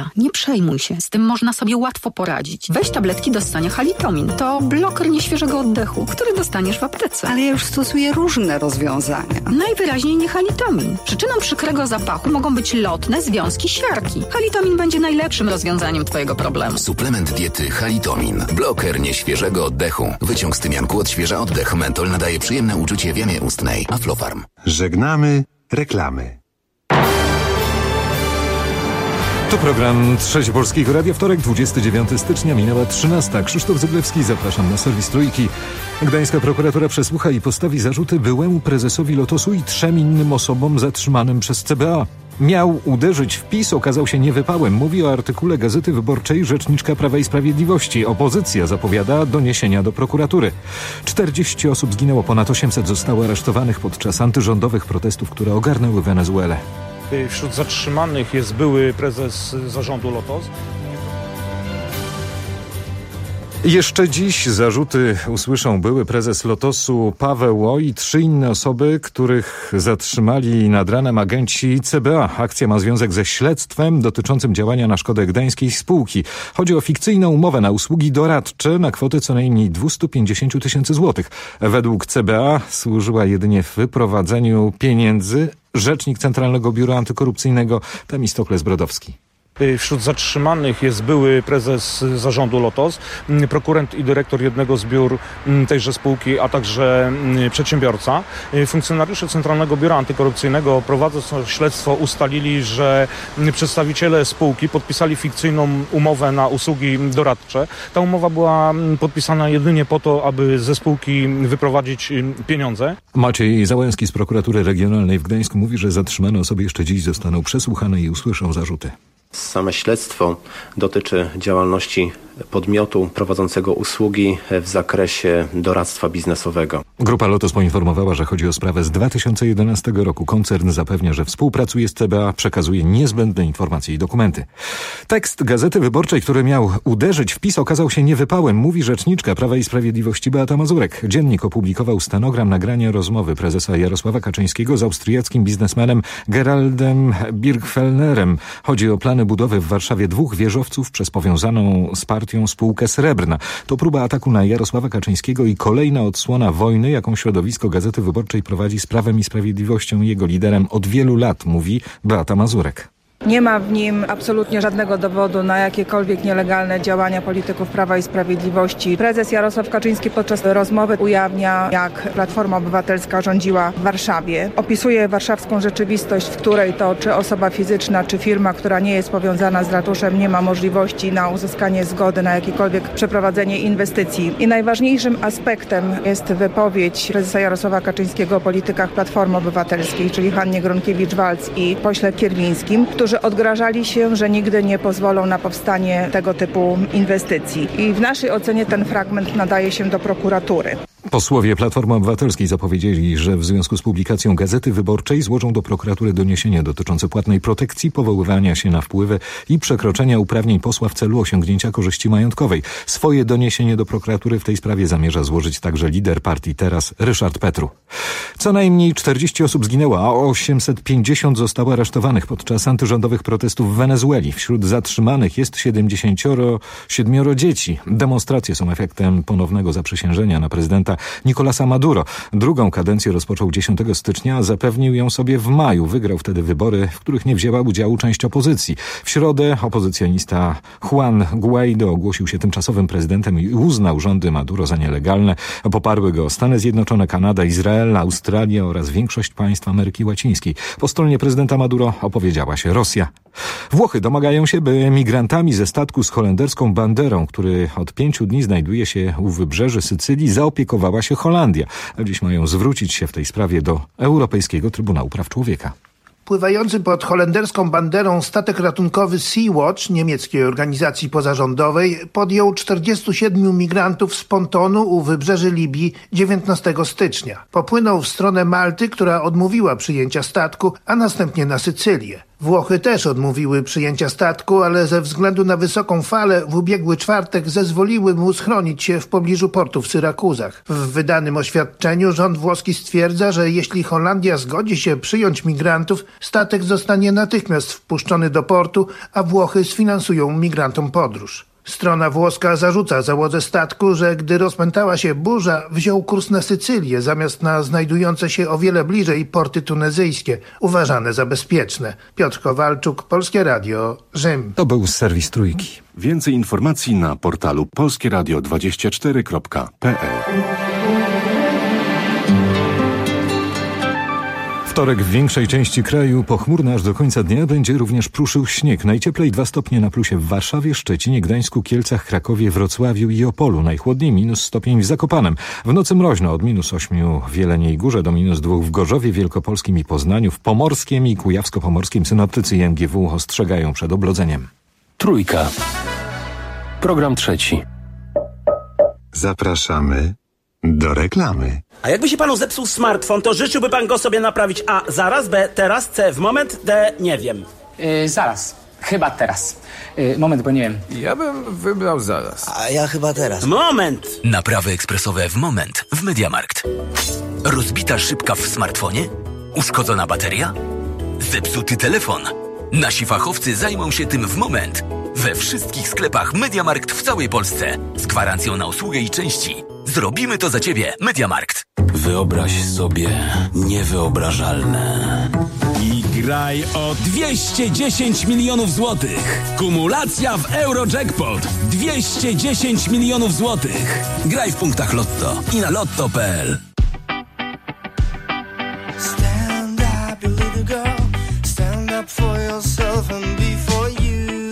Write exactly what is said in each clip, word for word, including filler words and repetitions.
zdrowia. Nie przejmuj się, z tym można sobie łatwo poradzić. Weź tabletki do ssania Halitomin. To bloker nieświeżego oddechu, który dostaniesz w aptece. Ale ja już stosuję różne rozwiązania. Najwyraźniej nie Halitomin. Przyczyną przykrego zapachu mogą być lotne związki siarki. Halitomin będzie najlepszym rozwiązaniem twojego problemu. Suplement diety Halitomin. Bloker nieświeżego oddechu. Wyciąg z tymianku odświeża oddech. Mentol nadaje przyjemne uczucie w jamie ustnej. Aflofarm. Żegnamy reklamy. To program Trzeci Polskiego Radia. Wtorek, dwudziestego dziewiątego stycznia, minęła trzynasta. Krzysztof Zyglewski, zapraszam na serwis Trójki. Gdańska prokuratura przesłucha i postawi zarzuty byłemu prezesowi Lotosu i trzem innym osobom zatrzymanym przez C B A. Miał uderzyć w PiS, okazał się niewypałem. Mówi o artykule Gazety Wyborczej rzeczniczka Prawa i Sprawiedliwości. Opozycja zapowiada doniesienia do prokuratury. czterdzieści osób zginęło, ponad osiemset zostało aresztowanych podczas antyrządowych protestów, które ogarnęły Wenezuelę. Wśród zatrzymanych jest były prezes zarządu Lotos. Jeszcze dziś zarzuty usłyszą były prezes Lotosu Paweł O. i trzy inne osoby, których zatrzymali nad ranem agenci C B A. Akcja ma związek ze śledztwem dotyczącym działania na szkodę gdańskiej spółki. Chodzi o fikcyjną umowę na usługi doradcze na kwotę co najmniej dwieście pięćdziesiąt tysięcy złotych. Według C B A służyła jedynie w wyprowadzeniu pieniędzy. Rzecznik Centralnego Biura Antykorupcyjnego Temistokles Brodowski. Wśród zatrzymanych jest były prezes zarządu Lotos, prokurent i dyrektor jednego z biur tejże spółki, a także przedsiębiorca. Funkcjonariusze Centralnego Biura Antykorupcyjnego, prowadząc śledztwo, ustalili, że przedstawiciele spółki podpisali fikcyjną umowę na usługi doradcze. Ta umowa była podpisana jedynie po to, aby ze spółki wyprowadzić pieniądze. Maciej Załęski z Prokuratury Regionalnej w Gdańsku mówi, że zatrzymane osoby jeszcze dziś zostaną przesłuchane i usłyszą zarzuty. Same śledztwo dotyczy działalności podmiotu prowadzącego usługi w zakresie doradztwa biznesowego. Grupa Lotos poinformowała, że chodzi o sprawę z dwa tysiące jedenastego roku. Koncern zapewnia, że współpracuje z C B A, przekazuje niezbędne informacje i dokumenty. Tekst Gazety Wyborczej, który miał uderzyć w PiS, okazał się niewypałem, mówi rzeczniczka Prawa i Sprawiedliwości Beata Mazurek. Dziennik opublikował stenogram nagrania rozmowy prezesa Jarosława Kaczyńskiego z austriackim biznesmenem Geraldem Birgfellnerem. Chodzi o plany budowy w Warszawie dwóch wieżowców przez powiązaną z partią spółkę Srebrna. To próba ataku na Jarosława Kaczyńskiego i kolejna odsłona wojny, jaką środowisko Gazety Wyborczej prowadzi z Prawem i Sprawiedliwością i jego liderem od wielu lat, mówi Beata Mazurek. Nie ma w nim absolutnie żadnego dowodu na jakiekolwiek nielegalne działania polityków Prawa i Sprawiedliwości. Prezes Jarosław Kaczyński podczas rozmowy ujawnia, jak Platforma Obywatelska rządziła w Warszawie. Opisuje warszawską rzeczywistość, w której to czy osoba fizyczna, czy firma, która nie jest powiązana z ratuszem, nie ma możliwości na uzyskanie zgody na jakiekolwiek przeprowadzenie inwestycji. I najważniejszym aspektem jest wypowiedź prezesa Jarosława Kaczyńskiego o politykach Platformy Obywatelskiej, czyli Hannie Gronkiewicz-Waltz i pośle Kierwińskim, którzy odgrażali się, że nigdy nie pozwolą na powstanie tego typu inwestycji. I w naszej ocenie ten fragment nadaje się do prokuratury. Posłowie Platformy Obywatelskiej zapowiedzieli, że w związku z publikacją Gazety Wyborczej złożą do prokuratury doniesienie dotyczące płatnej protekcji, powoływania się na wpływy i przekroczenia uprawnień posła w celu osiągnięcia korzyści majątkowej. Swoje doniesienie do prokuratury w tej sprawie zamierza złożyć także lider partii Teraz Ryszard Petru. Co najmniej czterdzieści osób zginęło, a osiemset pięćdziesiąt zostało aresztowanych podczas antyrządowych protestów w Wenezueli. Wśród zatrzymanych jest siedemdziesiąt siedem dzieci. Demonstracje są efektem ponownego zaprzysiężenia na prezydenta Nicolasa Maduro. Drugą kadencję rozpoczął dziesiątego stycznia, a zapewnił ją sobie w maju. Wygrał wtedy wybory, w których nie wzięła udziału część opozycji. W środę opozycjonista Juan Guaido ogłosił się tymczasowym prezydentem i uznał rządy Maduro za nielegalne. Poparły go Stany Zjednoczone, Kanada, Izrael, Australia oraz większość państw Ameryki Łacińskiej. Po stronie prezydenta Maduro opowiedziała się Rosja. Włochy domagają się, by migrantami ze statku z holenderską banderą, który od pięciu dni znajduje się u wybrzeży Sycylii, zaopiekowała się Holandia. Dziś mają zwrócić się w tej sprawie do Europejskiego Trybunału Praw Człowieka. Pływający pod holenderską banderą statek ratunkowy Sea-Watch niemieckiej organizacji pozarządowej podjął czterdziestu siedmiu migrantów z pontonu u wybrzeży Libii dziewiętnastego stycznia. Popłynął w stronę Malty, która odmówiła przyjęcia statku, a następnie na Sycylię. Włochy też odmówiły przyjęcia statku, ale ze względu na wysoką falę w ubiegły czwartek zezwoliły mu schronić się w pobliżu portu w Syrakuzach. W wydanym oświadczeniu rząd włoski stwierdza, że jeśli Holandia zgodzi się przyjąć migrantów, statek zostanie natychmiast wpuszczony do portu, a Włochy sfinansują migrantom podróż. Strona włoska zarzuca załodze statku, że gdy rozpętała się burza, wziął kurs na Sycylię zamiast na znajdujące się o wiele bliżej porty tunezyjskie, uważane za bezpieczne. Piotr Kowalczuk, Polskie Radio, Rzym. To był serwis Trójki. Więcej informacji na portalu polskie radio dwadzieścia cztery kropka p l. Wtorek w większej części kraju pochmurny aż do końca dnia, będzie również pruszył śnieg. Najcieplej dwa stopnie na plusie w Warszawie, Szczecinie, Gdańsku, Kielcach, Krakowie, Wrocławiu i Opolu. Najchłodniej minus stopień w Zakopanem. W nocy mroźno od minus ośmiu w Jeleniej Górze do minus dwóch w Gorzowie Wielkopolskim i Poznaniu. W Pomorskiem i Kujawsko-Pomorskim synoptycy i M G W ostrzegają przed oblodzeniem. Trójka. Program trzeci. Zapraszamy do reklamy. A jakby się panu zepsuł smartfon, to życzyłby pan go sobie naprawić A zaraz, B teraz, C w moment, D nie wiem. Yy, zaraz. Chyba teraz. Yy, moment, bo nie wiem. Ja bym wybrał zaraz. A ja chyba teraz. Moment! Naprawy ekspresowe w moment w MediaMarkt. Rozbita szybka w smartfonie? Uszkodzona bateria? Zepsuty telefon? Nasi fachowcy zajmą się tym w moment. We wszystkich sklepach MediaMarkt w całej Polsce. Z gwarancją na usługę i części. Zrobimy to za ciebie, MediaMarkt. Wyobraź sobie niewyobrażalne. I graj o dwieście dziesięć milionów złotych. Kumulacja w Eurojackpot. dwieście dziesięć milionów złotych. Graj w punktach Lotto i na lotto kropka p l. Stand up, you little girl. Stand up for yourself and be for you.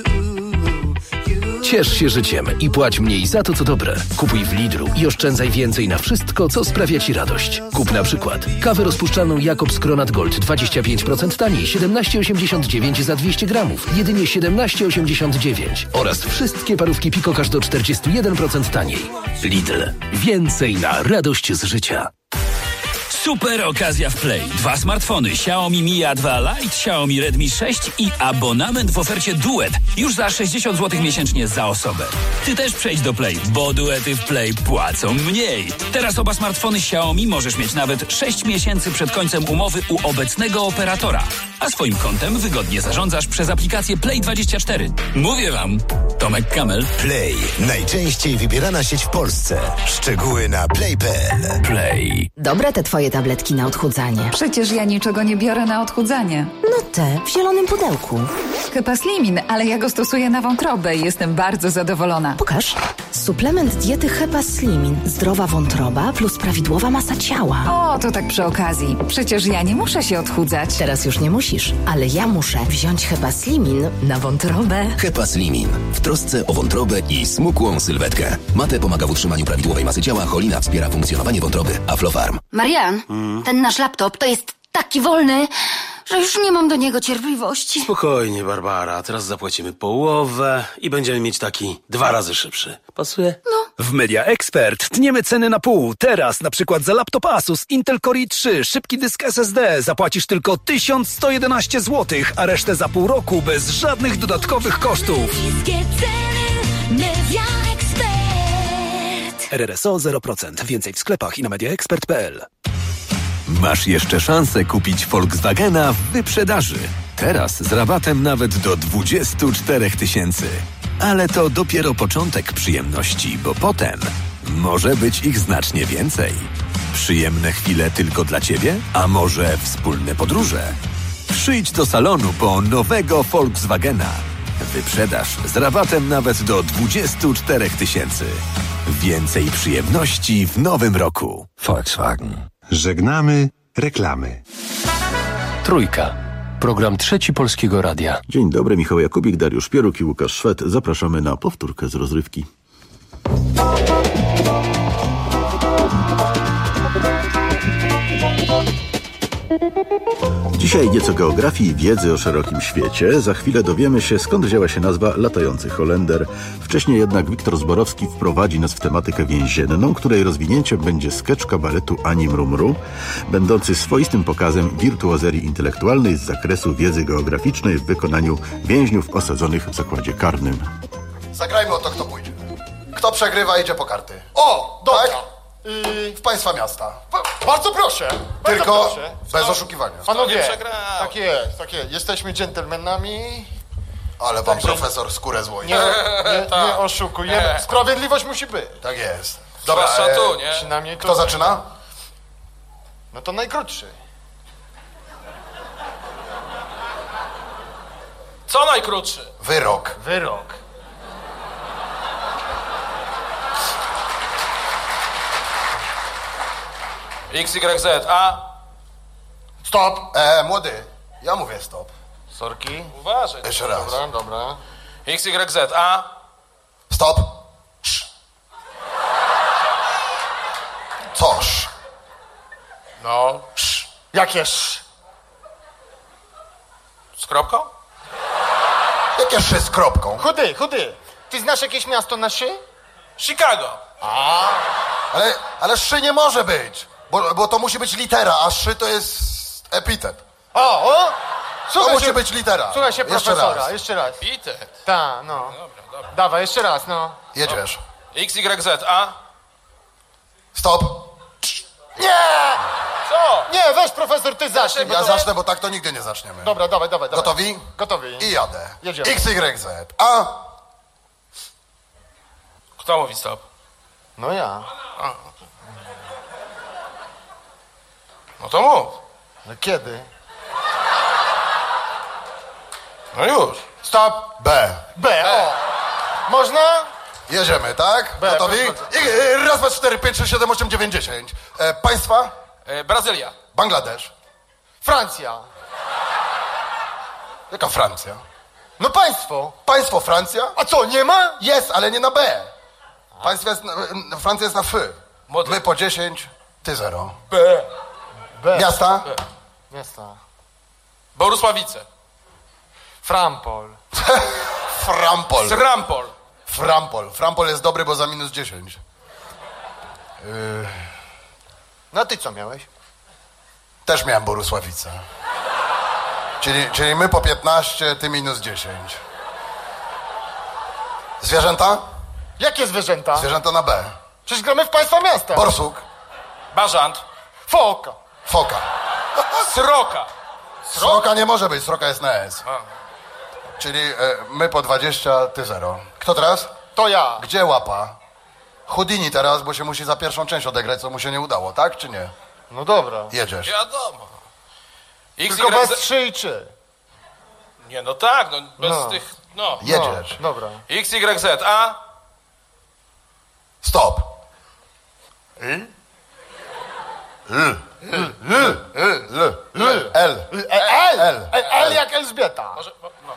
Ciesz się życiem i płać mniej za to, co dobre. Kupuj w Lidlu i oszczędzaj więcej na wszystko, co sprawia ci radość. Kup na przykład kawę rozpuszczalną Jakobs Kronat Gold dwadzieścia pięć procent taniej, siedemnaście osiemdziesiąt dziewięć za dwieście gramów, jedynie siedemnaście osiemdziesiąt dziewięć. Oraz wszystkie parówki Pico Cash do czterdzieści jeden procent taniej. Lidl. Więcej na radość z życia. Super okazja w Play. Dwa smartfony Xiaomi Mi A dwa Lite, Xiaomi Redmi sześć i abonament w ofercie Duet. Już za sześćdziesiąt złotych miesięcznie za osobę. Ty też przejdź do Play, bo duety w Play płacą mniej. Teraz oba smartfony Xiaomi możesz mieć nawet sześć miesięcy przed końcem umowy u obecnego operatora. A swoim kontem wygodnie zarządzasz przez aplikację Play dwadzieścia cztery. Mówię wam, Tomek Kamel. Play. Najczęściej wybierana sieć w Polsce. Szczegóły na play kropka p l. Play. Dobre te twoje tabletki na odchudzanie. Przecież ja niczego nie biorę na odchudzanie. No te, w zielonym pudełku. Hepaslimin, ale ja go stosuję na wątrobę i jestem bardzo zadowolona. Pokaż. Suplement diety Hepaslimin. Zdrowa wątroba plus prawidłowa masa ciała. O, to tak przy okazji. Przecież ja nie muszę się odchudzać. Teraz już nie musisz, ale ja muszę wziąć Hepaslimin na wątrobę. Hepaslimin. W trosce o wątrobę i smukłą sylwetkę. Mate pomaga w utrzymaniu prawidłowej masy ciała, cholina wspiera funkcjonowanie wątroby. Aflofarm. Marian, hmm? ten nasz laptop to jest taki wolny, że już nie mam do niego cierpliwości. Spokojnie, Barbara. Teraz zapłacimy połowę i będziemy mieć taki dwa razy szybszy. Pasuje? No. W Media Expert tniemy ceny na pół. Teraz na przykład za laptop Asus Intel Core i trzy, szybki dysk S S D zapłacisz tylko tysiąc sto jedenaście złotych, a resztę za pół roku bez żadnych dodatkowych kosztów. Niskie ceny, Media Expert. R R S O zero procent. Więcej w sklepach i na media expert kropka p l. Masz jeszcze szansę kupić Volkswagena w wyprzedaży. Teraz z rabatem nawet do dwadzieścia cztery tysięcy. Ale to dopiero początek przyjemności, bo potem może być ich znacznie więcej. Przyjemne chwile tylko dla Ciebie? A może wspólne podróże? Przyjdź do salonu po nowego Volkswagena. Wyprzedaż z rabatem nawet do dwadzieścia cztery tysięcy. Więcej przyjemności w nowym roku. Volkswagen. Żegnamy reklamy. Trójka. Program trzeci Polskiego Radia. Dzień dobry, Michał Jakubik, Dariusz Pieruk i Łukasz Szwed. Zapraszamy na powtórkę z rozrywki. Dzisiaj nieco geografii i wiedzy o szerokim świecie. Za chwilę dowiemy się, skąd wzięła się nazwa latający Holender. Wcześniej jednak Wiktor Zborowski wprowadzi nas w tematykę więzienną, której rozwinięciem będzie sketch kabaretu Ani Mrumru, będący swoistym pokazem wirtuozerii intelektualnej z zakresu wiedzy geograficznej w wykonaniu więźniów osadzonych w zakładzie karnym. Zagrajmy o to, kto pójdzie. Kto przegrywa, idzie po karty. O, dobra. Tak? Yy... W państwa miasta. Ba- bardzo proszę. Bardzo Tylko proszę. bez oszukiwania. Panowie, tak jest, tak jest. Jesteśmy dżentelmenami. Ale pan profesor skórę złoi. Nie, nie, nie oszukujemy. Sprawiedliwość musi być. Tak jest. Dobra, Zwłaszcza tu, e, nie? Przynajmniej tu. Kto zaczyna? No to najkrótszy. Co najkrótszy? Wyrok. Wyrok. X, Y, Z, A. Stop. E, młody, ja mówię stop. Sorki. Uważaj. Jeszcze raz. Dobra, dobra. X, Y, Z, A. Stop. Sz. Coż? No. Sz. Jakie sz? Z kropką? Jakie szy z kropką? Chudy, chudy. Ty znasz jakieś miasto na szy? Chicago. A. Ale, ale szy nie może być, bo, bo to musi być litera, a szy to jest epitet. O, o! To musi być litera. Słuchaj się Jeszcze profesora, raz. jeszcze raz. Epitet. Tak, no. Dobra, dobra. Dawaj, jeszcze raz, no. Jedziesz. X, Y, Z, A. Stop. Nie! Co? Nie, weź profesor, ty zacznij. Ja zacznę, bo tak to nigdy nie zaczniemy. Dobra, dawaj, dawaj, dawaj. Gotowi? Gotowi. I jadę. Jedziemy. X, Y, Z. A. Kto mówi stop? No ja. A. No to mów. No kiedy? No już. Stop. B. B, o. Można? Jedziemy, tak? B, Gotowi? B, I, y, raz, dwa, cztery, pięć, sześć, siedem, osiem, dziewięć, dziesięć. E, państwa? E, Brazylia. Bangladesz. Francja. Jaka Francja? No państwo. Państwo Francja? A co, nie ma? Jest, ale nie na B. Państwo jest na, Francja jest na F. Młody. My po dziesięć, ty zero. B. B. Miasta? B. Miasta. Borusławice. Frampol. Frampol. Srampol. Frampol. Frampol jest dobry, bo za minus dziesięć. Yy... No a ty co miałeś? Też miałem Borusławicę. Czyli, czyli my po piętnaście, ty minus dziesięć. Zwierzęta? Jakie zwierzęta? Zwierzęta na B. Przecież gramy w państwa miasta. Borsuk. Bażant. Foka. Foka. Sroka. Sroka nie może być, sroka jest na S. A. Czyli e, my po dwadzieścia, ty zero. Kto teraz? To ja. Gdzie łapa? Houdini teraz, bo się musi za pierwszą część odegrać, co mu się nie udało, tak czy nie? No dobra. Jedziesz. Wiadomo. X, Tylko y, bez Z... trzy i trzy. Nie, no tak, no bez No. tych, no. Jedziesz. No, dobra. X, Y, Z, A. Stop. L. L. L. L. L. L. L. L. L. L jak Elżbieta. Może, no.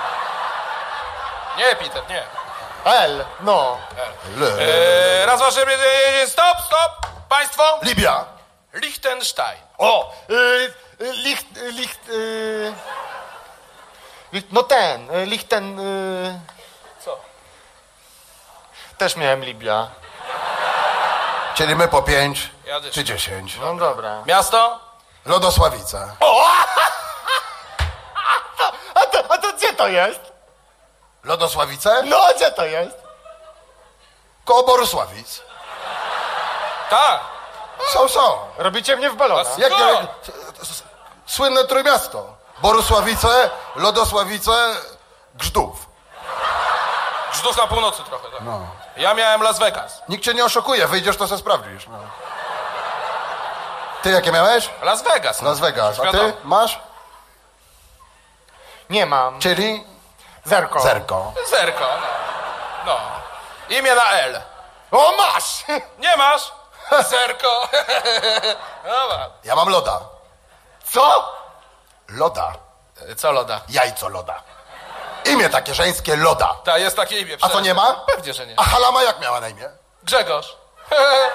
Nie, Peter, nie. L, no. L. Eee, raz, dwa, trzy, pięć, stop, stop. Państwo? Libia. Liechtenstein. O, y, y, licht, y, licht, y, licht, no ten, y, Lichten, y, Co? też miałem Libia. Czyli my po pięć, Jadysz. czy dziesięć. No dobra. Miasto? Lodosławice. O! A to, a to gdzie to jest? Lodosławice? No, gdzie to jest? Koło Borusławic. Tak. Są, są. Robicie mnie w balonach. Jak nie, słynne Trójmiasto. Borusławice, Lodosławice, Grzdów. Grzdów na północy trochę, tak. No. Ja miałem Las Vegas. Nikt cię nie oszukuje, wyjdziesz, to se sprawdzisz. No. Ty jakie miałeś? Las Vegas. Las Vegas. A ty Wiadomo. masz? Nie mam. Czyli? Zerko. Zerko. Zerko. No. Imię na L. O, masz! Nie masz? Zerko. Dobra. Ja mam loda. Co? Loda. Co loda? Jajco loda. Imię takie żeńskie loda. Tak, jest takie imię. A co nie ma? Pewnie, że nie. A Halama jak miała na imię? Grzegorz.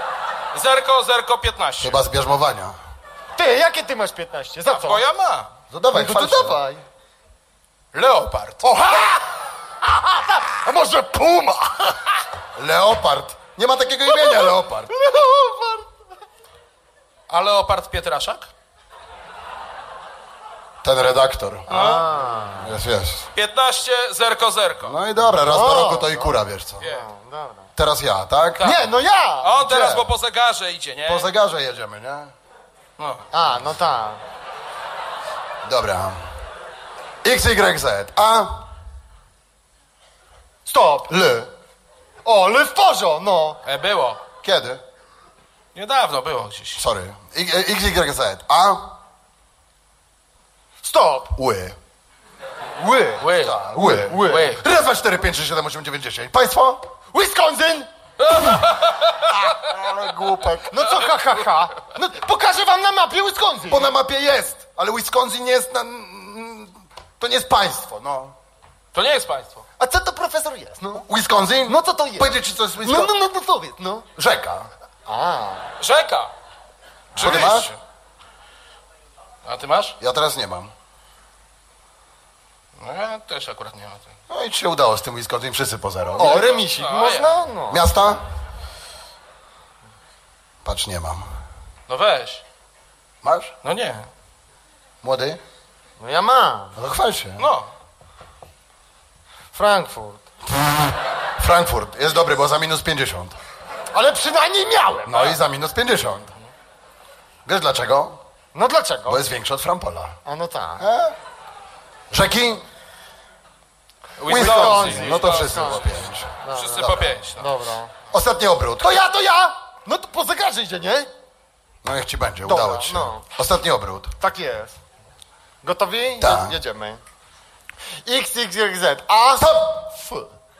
Zerko, zerko piętnaście. Chyba z bierzmowania. Ty, jakie ty masz piętnaście? Za co? Bo ja mam. To dawaj, no to chwal się. dawaj. Leopard. Oha! A może puma? Leopard. Nie ma takiego imienia, Leopard. Leopard. A Leopard Pietraszak? Ten redaktor. A. Jest, jest. piętnaście, zerko, zerko. No i dobra, raz do O, roku to i kura, wiesz co. Nie. Dobra. Teraz ja, tak? Tak. Nie, no ja! A on teraz Gdzie? bo po zegarze idzie, nie? Po zegarze jedziemy, nie? No. A, no tak. Dobra. X, Y, Z. A. Stop. L. O, L w porzo, no. E, było. Kiedy? Niedawno było gdzieś. Sorry. I- X, Y, Z. A. Stop. Ły. Ły. Ły. Tak, ły. Ły. Ły. Raz, dwa, cztery, pięć, sześć, siedem, osiem, dziewięć, dziesięć. Państwo? Wisconsin. Ale głupek. No co ha, ha, ha? No pokażę wam na mapie Wisconsin. Bo na mapie jest, ale Wisconsin nie jest na... To nie jest państwo, no. To nie jest państwo. A co to profesor jest, no? Wisconsin? No co to jest? Powiedzieć ci, co jest No, Wisconsin? no, no, no powiedz, no. Rzeka. A. Rzeka. Czy ty masz? A ty masz? Ja teraz nie mam. No ja też akurat nie mam. No i ci się udało z tym Wisconsin, wszyscy po zero. O, remisik, A, można? No. Miasta? Patrz, nie mam. No weź. Masz? No nie. Młody? No ja mam. No to chwal się. No. Frankfurt. Frankfurt. Jest dobry, bo za minus pięćdziesiąt. Ale przynajmniej miałem. No i za minus pięćdziesiąt. Wiesz dlaczego? No dlaczego? Bo jest większy od Frampola. A no tak. E? Rzeki? Wisconsin. No to wszyscy po pięć. Wszyscy po pięć. No. Dobra. Ostatni obrót. To ja, to ja! No to po zegarze idzie, nie? No niech ci będzie, Dobra, udało ci się. no. Ostatni obrót. Tak jest. Gotowi? Tak. Je- Jedziemy. X, Y, Z. A. Stop! F.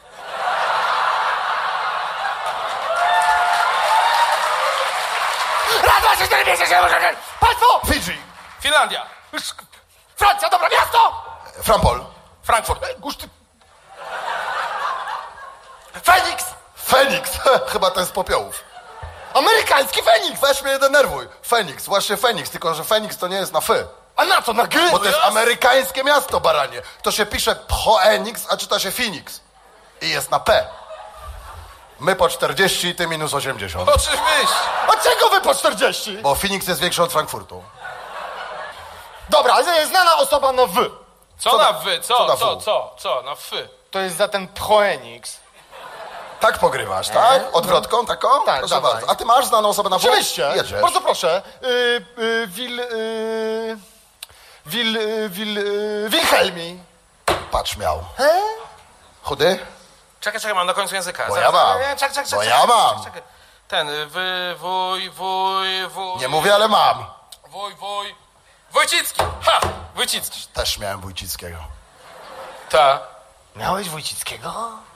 Raz, dwa, trzy, cztery, pięć, sześć, siedem, osiem, dziewięć. Państwo! Fidżi. Finlandia. Francja, dobra, miasto! Frampol. Frankfurt. Guszty. Feniks! Feniks. Chyba ten z popiołów. Amerykański Feniks! Weź mnie, denerwuj. Feniks, właśnie Feniks, tylko że Feniks to nie jest na fy. A na co, na G? Bo to jest amerykańskie miasto, baranie. To się pisze Phoenix, a czyta się Phoenix. I jest na P. My po czterdzieści, ty minus osiemdziesiąt. Oczywiście. A czego wy po czterdzieści? Bo Phoenix jest większy od Frankfurtu. Dobra, ale znana osoba na W. Co, Co na na- wy? co Co, na co, W? co, co? Na fy. To jest za ten Phoenix. Tak pogrywasz, tak? Odwrotką taką? Tak, Proszę dawaj. bardzo. A ty masz znaną osobę na W? Oczywiście. Jedziesz. Bardzo proszę. Y, y, Wil... Y, Wil... Y, Wil... Y, Wilhelmi. Patrz, miał. He? Chudy? Czekaj, czekaj, mam na końcu języka. Bo Zaraz, ja mam. nie, Czekaj, czekaj, Bo czekaj, ja czekaj, mam. czekaj. Ten, y, wy, wuj, wuj, wuj. Nie mówię, ale mam. Wuj, wuj. Wójcicki. Ha! Wójcicki. Też miałem Wójcickiego. Ta. Miałeś Wójcickiego?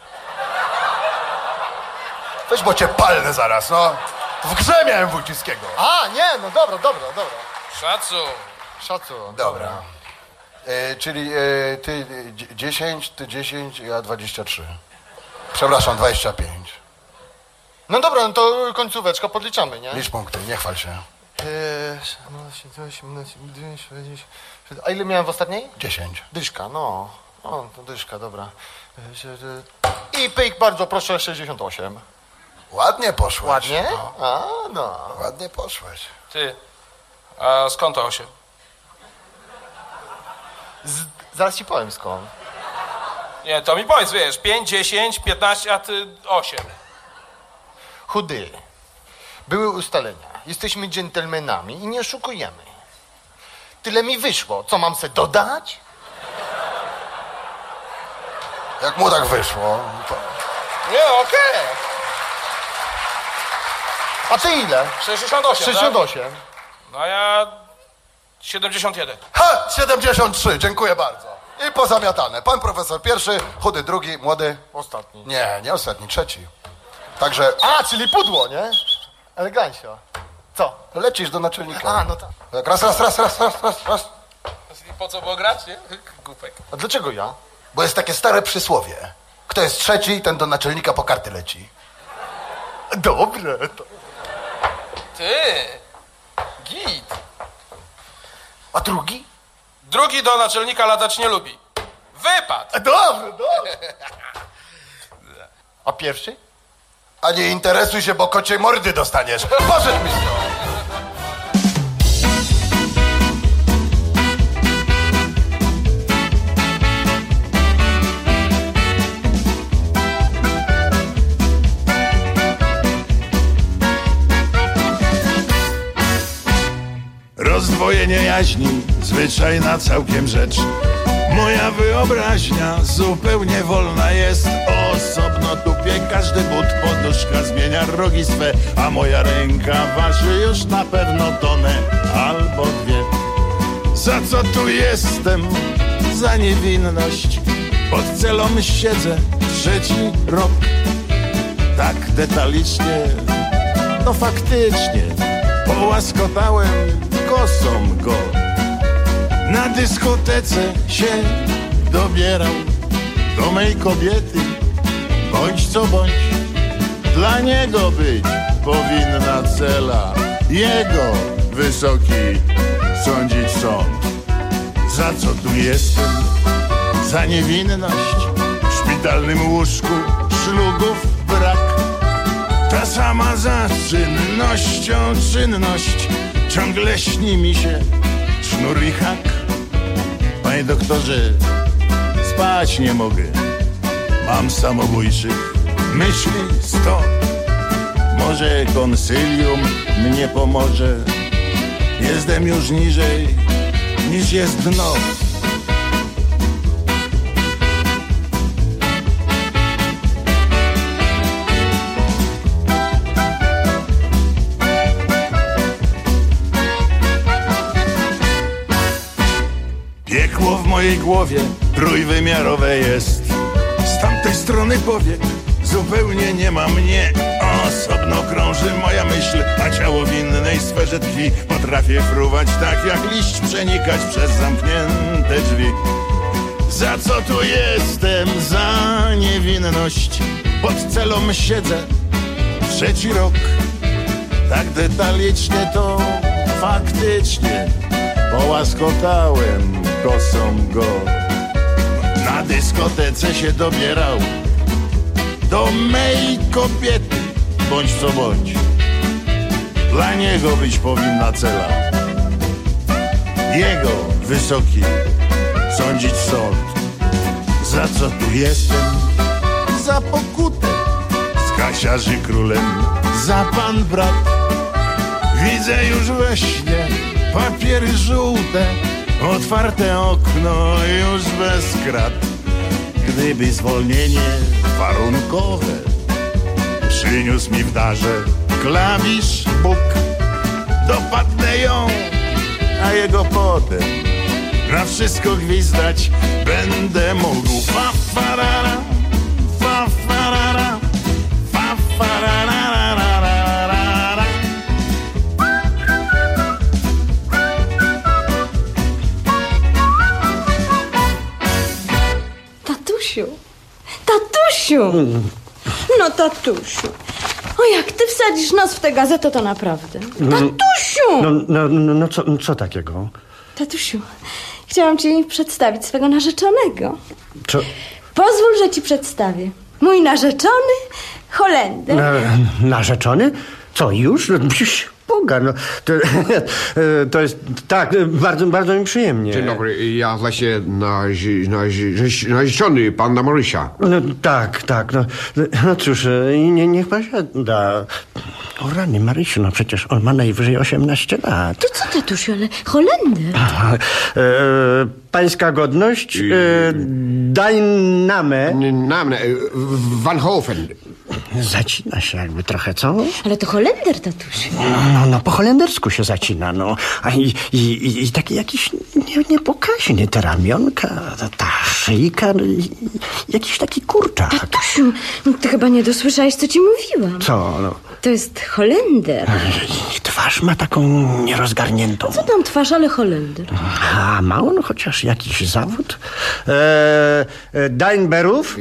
Weź, bo cię palnę zaraz, no. W grze miałem Wójcickiego. A, nie, no dobra, dobra, dobra. Szacun. Szacun. Dobra. E, czyli e, ty e, dzie- dziesięć, ty dziesięć, ja dwadzieścia trzy. Przepraszam, dwadzieścia pięć. No dobra, no to końcóweczka, podliczamy, nie? Licz punkty, nie chwal się. Eee, siedemnaście, osiemnaście, dziewięćdziesiąt. A ile miałem w ostatniej? dziesięć. Dyszka, no. O, to dyszka, dobra. I pyk, bardzo proszę, sześćdziesiąt osiem. Ładnie poszłeś. Ładnie? No. A, no. Ładnie poszłeś. Ty. A skąd to osiem? Z, zaraz ci powiem skąd. Nie, to mi powiedz, wiesz, pięć, dziesięć, piętnaście, a ty osiem. Chudy. Były ustalenia. Jesteśmy dżentelmenami i nie oszukujemy. Tyle mi wyszło. Co mam se dodać? Jak mu tak wyszło? To... Nie, okej. A ty ile? sześćdziesiąt osiem, sześćdziesiąt tak? osiem. No a ja... siedemdziesiąt jeden. Ha! siedemdziesiąt trzy, dziękuję bardzo. I pozamiatane. Pan profesor pierwszy, chudy drugi, młody... Ostatni. Nie, nie ostatni, trzeci. Także A, czyli pudło, nie? Elegancio. Co? lecisz do naczelnika. A, no tak. Tak, raz, raz, raz, raz, raz, raz, raz. Po co było grać, nie? Głupek. A dlaczego ja? Bo jest takie stare przysłowie. Kto jest trzeci, ten do naczelnika po karty leci. Dobre. To... Ty. Git. A drugi? Drugi do naczelnika latać nie lubi. Wypad! Dobry, dobry. A pierwszy? A nie interesuj się, bo kociej mordy dostaniesz. Poszedł mi stąd. Rozdwojenie jaźni, zwyczajna całkiem rzecz. Moja wyobraźnia zupełnie wolna jest. Osobno tupie każdy but, poduszka zmienia rogi swe, a moja ręka waży już na pewno tonę albo dwie. Za co tu jestem? Za niewinność. Pod celą siedzę trzeci rok. Tak detalicznie, no faktycznie połaskotałem kosą go. Na dyskotece się dobierał do mej kobiety. Bądź co bądź, dla niego być powinna cela. Jego wysoki sądzić sąd. Za co tu jestem? Za niewinność. W szpitalnym łóżku szlugów brak. Ta sama za czynnością czynność. Ciągle śni mi się sznur i hak. Panie doktorze, spać nie mogę. Mam samobójczych myśli sto. Może konsylium mnie pomoże. Jestem już niżej niż jest dno. Piekło w mojej głowie trójwymiarowe jest. Z tamtej strony powiek zupełnie nie ma mnie. Osobno krąży moja myśl, a ciało w innej sferze tkwi. Potrafię fruwać tak jak liść, przenikać przez zamknięte drzwi. Za co tu jestem? Za niewinność. Pod celą siedzę trzeci rok. Tak detalicznie to faktycznie połaskotałem kosą go. Na dyskotece się dobierał do mej kobiety. Bądź co bądź, dla niego być powinna cela. Jego wysoki sądzić sąd. Za co tu jestem? Za pokutę z kasiarzy królem. Za pan brat. Widzę już we śnie papiery żółte, otwarte okno już bez krat. Gdyby zwolnienie warunkowe przyniósł mi w darze klawisz Bóg, dopadnę ją, a jego potem na wszystko gwizdać będę mógł. Fa farara, fa farara, fa farara. Tatusiu, tatusiu! No tatusiu, o jak ty wsadzisz nos w tę gazetę, to naprawdę. Tatusiu! No, no, no, no co, co takiego? Tatusiu, chciałam ci przedstawić swego narzeczonego. Co? Pozwól, że ci przedstawię. Mój narzeczony Holender. Na, narzeczony? Co, już? No, Boga, no, to, to jest, tak, bardzo, bardzo mi przyjemnie. Dzień dobry, ja właśnie nazi, nazi, narzeczony pana Marysia. No tak, tak, no, no cóż, nie, niech pan siada. O rany, Marysiu, no przecież on ma najwyżej osiemnaście lat. To co, tatusiu, ale Holender? E, pańska godność, e, daj namę. Namę, Van Hofen. Zacina się jakby trochę, co? Ale to Holender, tatusiu. No, no po holendersku się zacina, no. A i, i, i taki jakiś nie, niepokaźny, te ramionka, ta, ta szyjka, no, i, jakiś taki kurczak. Tatusiu, ty chyba nie dosłyszałeś, co ci mówiłam. Co, no? To jest Holender. Twarz ma taką nierozgarniętą. Co tam twarz, ale Holender. A ma on chociaż jakiś zawód? E, e, Dein Beruf?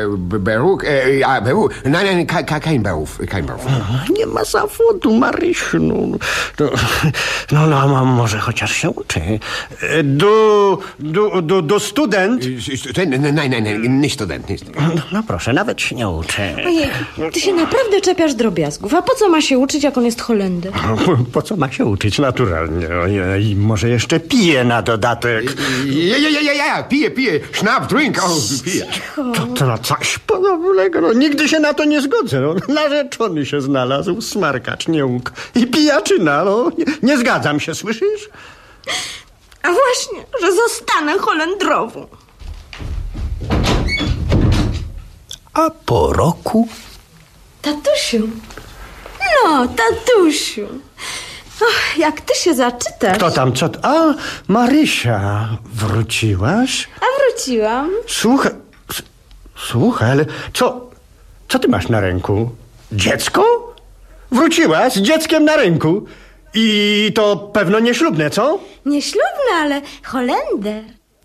Beruf? A, Beruf? Nein, nein, kein Beruf. Kein Beruf. Nie ma zawodu, Marysiu. no, no, no, no, no może chociaż się uczy. Du, du, du, du student? Nie, nie, nie, nie student. Nie student. No, no proszę, nawet się nie uczy. Ojej, ty się naprawdę czepiasz drobiazgów. A po co ma się uczyć, jak on jest Holender? Po co ma się uczyć? Naturalnie. Ojej, może jeszcze pije na dodatek. Ja, ja, ja, ja, piję, piję. Schnapp, drink, o, piję. To, to na coś podobnego. No, nigdy się na to nie zgodzę. No, narzeczony się znalazł, smarkacz, nieuk i pijaczyna. No, nie, nie zgadzam się, słyszysz? A właśnie, że zostanę Holendrową. A po roku? Tatusiu. No, tatusiu. Och, jak ty się zaczytasz. Kto tam, co? A, Marysia, wróciłaś? A wróciłam. Słuchaj, s- słuchaj, ale co, co ty masz na ręku? Dziecko? Wróciłaś z dzieckiem na ręku. I to pewno nieślubne, co? Nieślubne, ale Holender.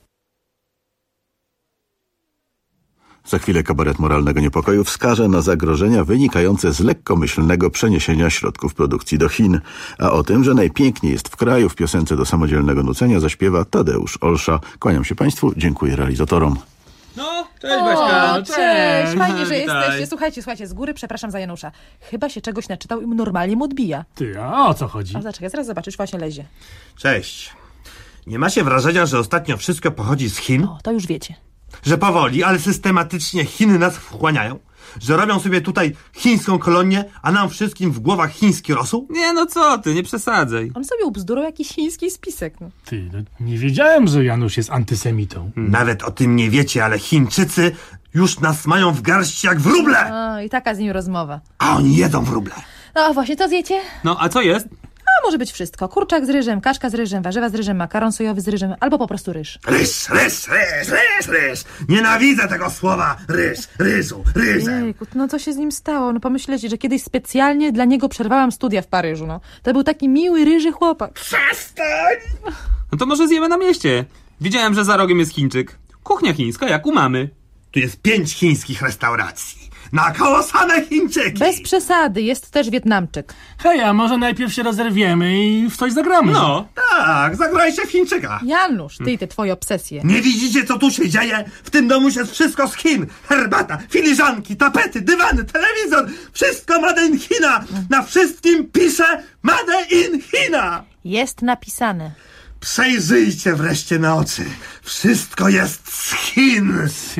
Za chwilę kabaret moralnego niepokoju wskaże na zagrożenia wynikające z lekkomyślnego przeniesienia środków produkcji do Chin. A o tym, że najpiękniej jest w kraju, w piosence do samodzielnego nucenia zaśpiewa Tadeusz Olsza. Kłaniam się Państwu, dziękuję realizatorom. No, cześć Baśka. O, cześć, fajnie, że Witaj. jesteście. Słuchajcie, słuchajcie, z góry przepraszam za Janusza. Chyba się czegoś naczytał i mu normalnie mu odbija. Ty, a o co chodzi? A zaczekaj, zaraz zobaczysz, właśnie lezie. Cześć. Nie macie wrażenia, że ostatnio wszystko pochodzi z Chin? O, to już wiecie. Że powoli, ale systematycznie Chiny nas wchłaniają? Że robią sobie tutaj chińską kolonię, a nam wszystkim w głowach chiński rosół? Nie, no co ty, nie przesadzaj. On sobie ubzdurał jakiś chiński spisek. No. Ty, no nie wiedziałem, że Janusz jest antysemitą. Nawet o tym nie wiecie, ale Chińczycy już nas mają w garści jak wróble! O, i taka z nim rozmowa. A oni jedzą wróble. No a właśnie, co zjecie? No, a co jest? A może być wszystko. Kurczak z ryżem, kaszka z ryżem, warzywa z ryżem, makaron sojowy z ryżem, albo po prostu ryż. Ryż, ryż, ryż, ryż, ryż! Nienawidzę tego słowa ryż, ryżu, ryżem. Jejku, no co się z nim stało? No pomyślecie, że kiedyś specjalnie dla niego przerwałam studia w Paryżu, no. To był taki miły, ryży chłopak. Przestań! No to może zjemy na mieście. Widziałem, że za rogiem jest Chińczyk. Kuchnia chińska, jak u mamy. Tu jest pięć chińskich restauracji. Naokoło same Chińczyki. Bez przesady, jest też Wietnamczyk. Hej, a może najpierw się rozerwiemy i w coś zagramy? No, tak, zagrajcie w Chińczyka. Janusz, ty i te twoje obsesje. Nie widzicie, co tu się dzieje? W tym domu jest wszystko z Chin. Herbata, filiżanki, tapety, dywany, telewizor. Wszystko made in China. Na wszystkim pisze made in China. Jest napisane. Przejrzyjcie wreszcie na oczy. Wszystko jest z Chin.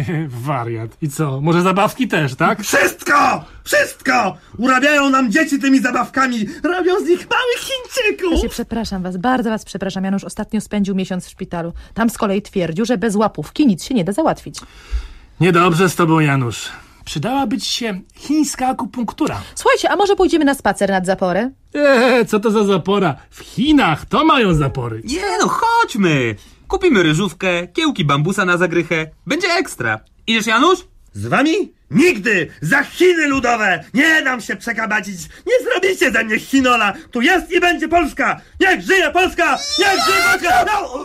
Wariat. I co? Może zabawki też, tak? Wszystko! Wszystko! Urabiają nam dzieci tymi zabawkami. Robią z nich małych Chińczyków. Ja się przepraszam was, bardzo was przepraszam. Janusz ostatnio spędził miesiąc w szpitalu. Tam z kolei twierdził, że bez łapówki nic się nie da załatwić. Niedobrze z tobą, Janusz. Przydałaby ci się chińska akupunktura. Słuchajcie, a może pójdziemy na spacer nad zaporę? Eee, co to za zapora? W Chinach to mają zapory. Nie no, chodźmy. Kupimy ryżówkę, kiełki bambusa na zagrychę. Będzie ekstra. Idziesz, Janusz? Z wami? Nigdy! Za Chiny ludowe! Nie dam się przekabacić! Nie zrobicie ze mnie Chinola! Tu jest i będzie Polska! Niech żyje Polska! Niech żyje Polska! No!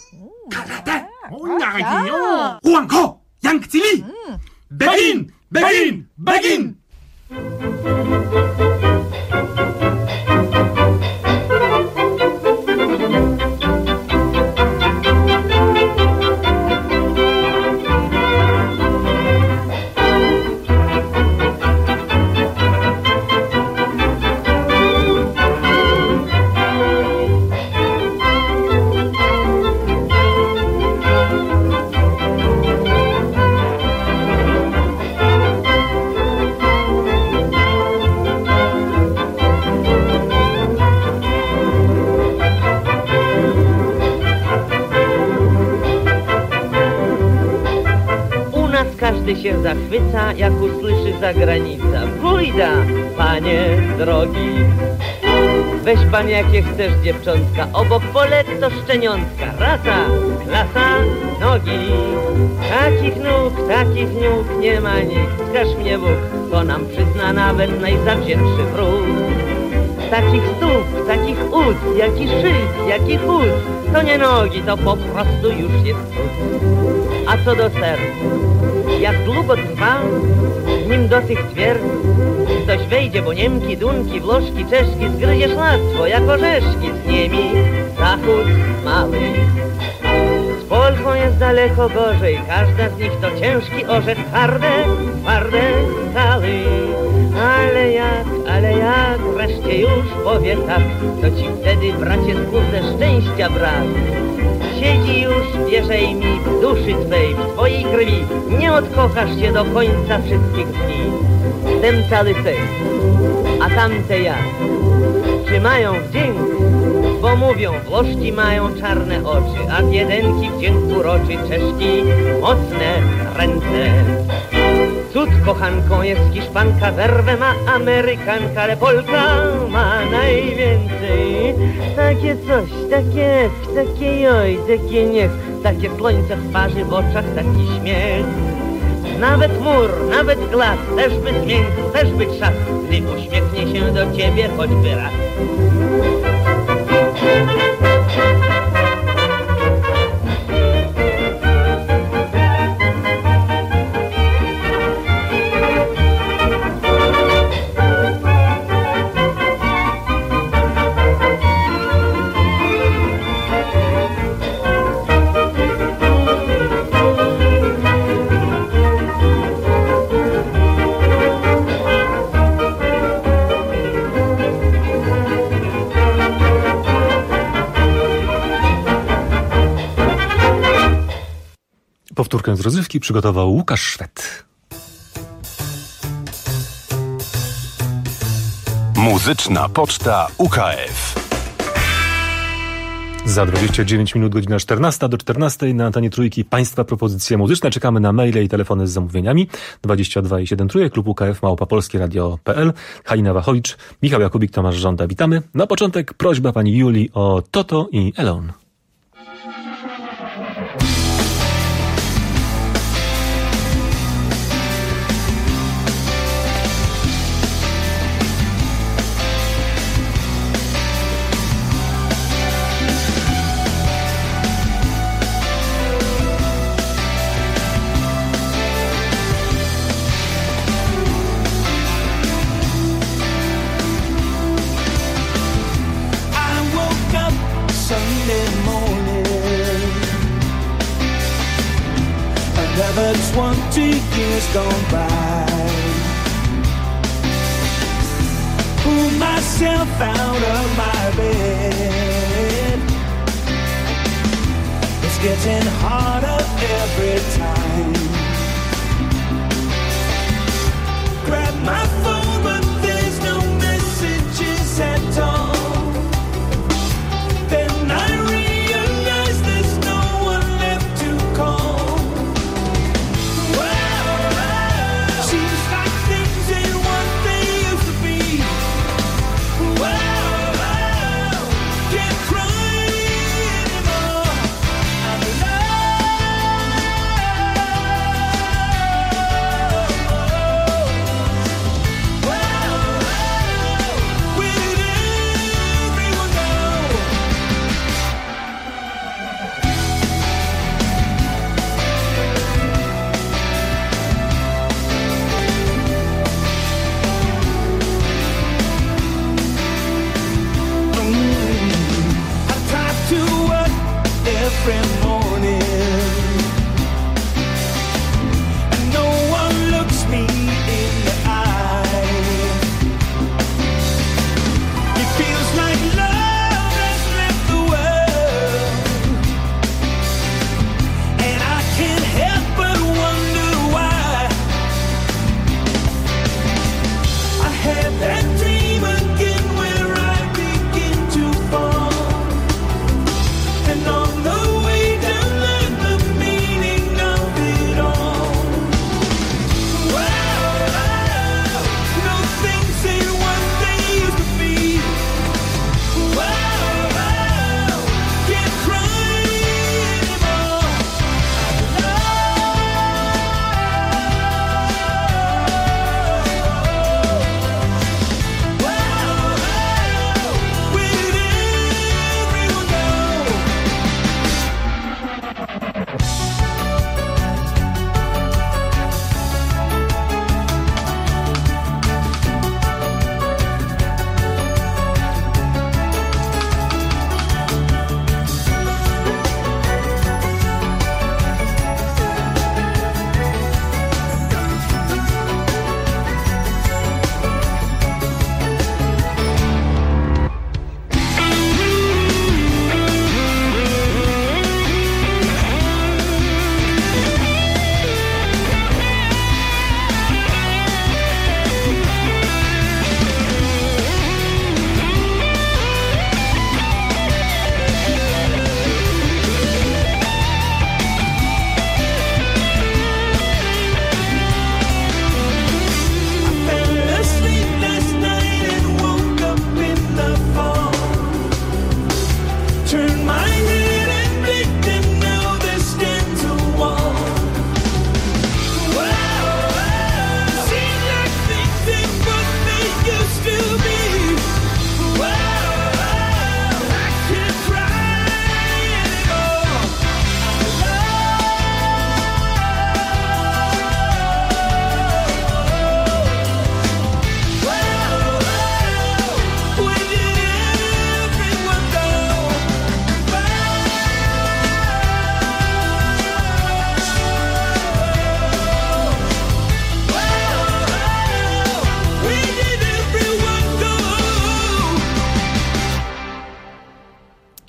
Karate! Huangho! Yang Cili! Begin! Begin! Begin! Każdy się zachwyca, jak usłyszy zagranica. Pójda, panie drogi. Weź pan jakie chcesz dziewczątka, obok polet to szczeniątka. Rasa, klasa, nogi. Takich nóg, takich nóg nie ma nikt. Wskaż mnie Bóg, to nam przyzna nawet najzawziętszy wróg. Takich stóp, takich ud, jaki szyk, jaki chód. To nie nogi, to po prostu już jest cud. A co do serc, jak długo trwa, nim do tych twierdz ktoś wejdzie, bo Niemki, Dunki, Włoszki, Czeszki, zgryziesz łatwo jak orzeszki z nimi. Zachód mały. Z Polską jest daleko gorzej, każda z nich to ciężki orzech, twarde, twarde skały. Ale jak, ale jak wreszcie już powie tak, to ci wtedy, bracie, skurde szczęścia brak. Siedzi już, wierzej mi, w duszy twej, w twojej krwi, nie odkochasz się do końca wszystkich dni. Tem cały sejf, a tamte jak? Czy mają wdzięk? Bo mówią, Włoszki mają czarne oczy, a jedenki wdzięk uroczy, Czeszki mocne ręce. Cud kochanką jest Hiszpanka, werwę ma Amerykanka, ale Polka ma najwięcej. Takie coś, takie ech, takie joj, takie niech, takie słońce w twarzy, w oczach, taki śmiech. Nawet mur, nawet glas, też by zmiękł, też by trzasł, gdy uśmiechnie się do ciebie choćby raz. Powtórkę z rozrywki przygotował Łukasz Szwed. Muzyczna Poczta U K F. Za dwadzieścia dziewięć minut, godzina czternasta do czternastej na antenie Trójki Państwa propozycje muzyczne. Czekamy na maile i telefony z zamówieniami. dwadzieścia dwa i siedem Trójek, klub U K F, małpa polskie radio kropka p l. Halina Wachowicz, Michał Jakubik, Tomasz Żąda. Witamy. Na początek prośba pani Julii o Toto i Elon. Twenty years gone by, pulled myself out of my bed. It's getting harder every time. Grab my phone, but there's no messages at all. Then I realize there's no one left to call. Every morning, and no one looks me in the eye. It feels like love has left the world, and I can't help but wonder why. I had that dream again where I begin to fall, and on the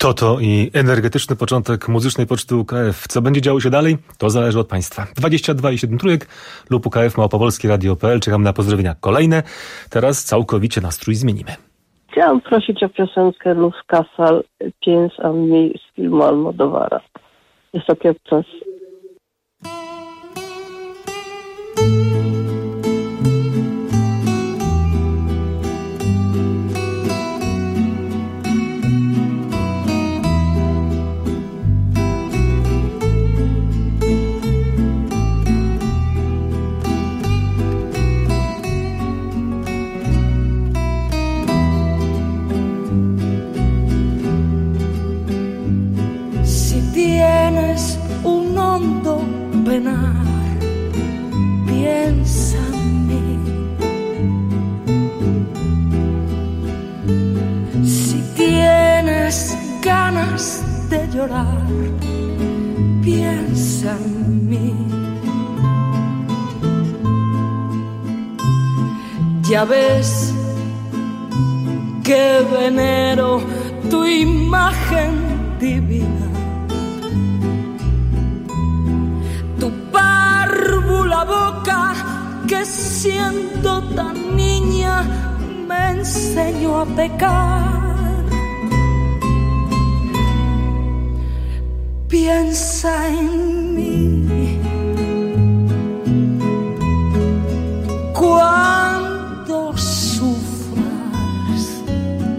Toto i energetyczny początek muzycznej poczty U K F. Co będzie działo się dalej? To zależy od Państwa. dwadzieścia dwa i siedem trójek lub U K F małpa polskie radio kropka p l. Czekam na pozdrowienia kolejne. Teraz całkowicie nastrój zmienimy. Chciałam prosić o piosenkę Luz Casal, Piens a mi z filmu Almodovara. Wysokie obcasy. Tienes un hondo penar, piensa en mí. Si tienes ganas de llorar, piensa en mí. Ya ves que venero tu imagen divina. La boca que siendo tan niña me enseñó a pecar. Piensa en mí cuando sufras,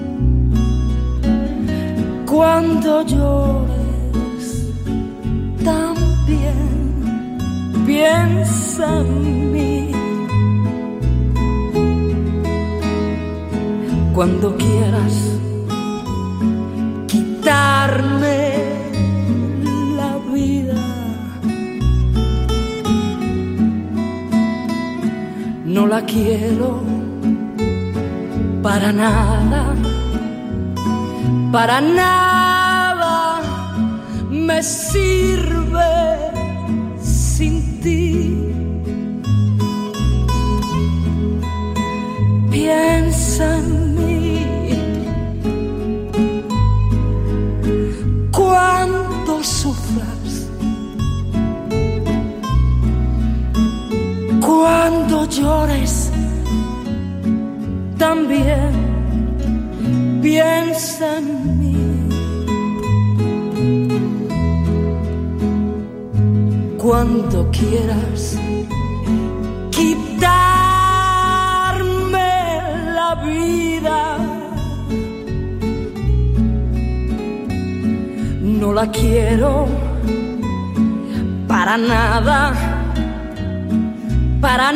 cuando llores también. Piensa en mí cuando quieras quitarme la vida. No la quiero para nada, para nada me sirve sin ti. Piensa en mí cuando sufras, cuando llores también. Piensa en mí cuando quieras quitarme la vida. No la quiero para nada, para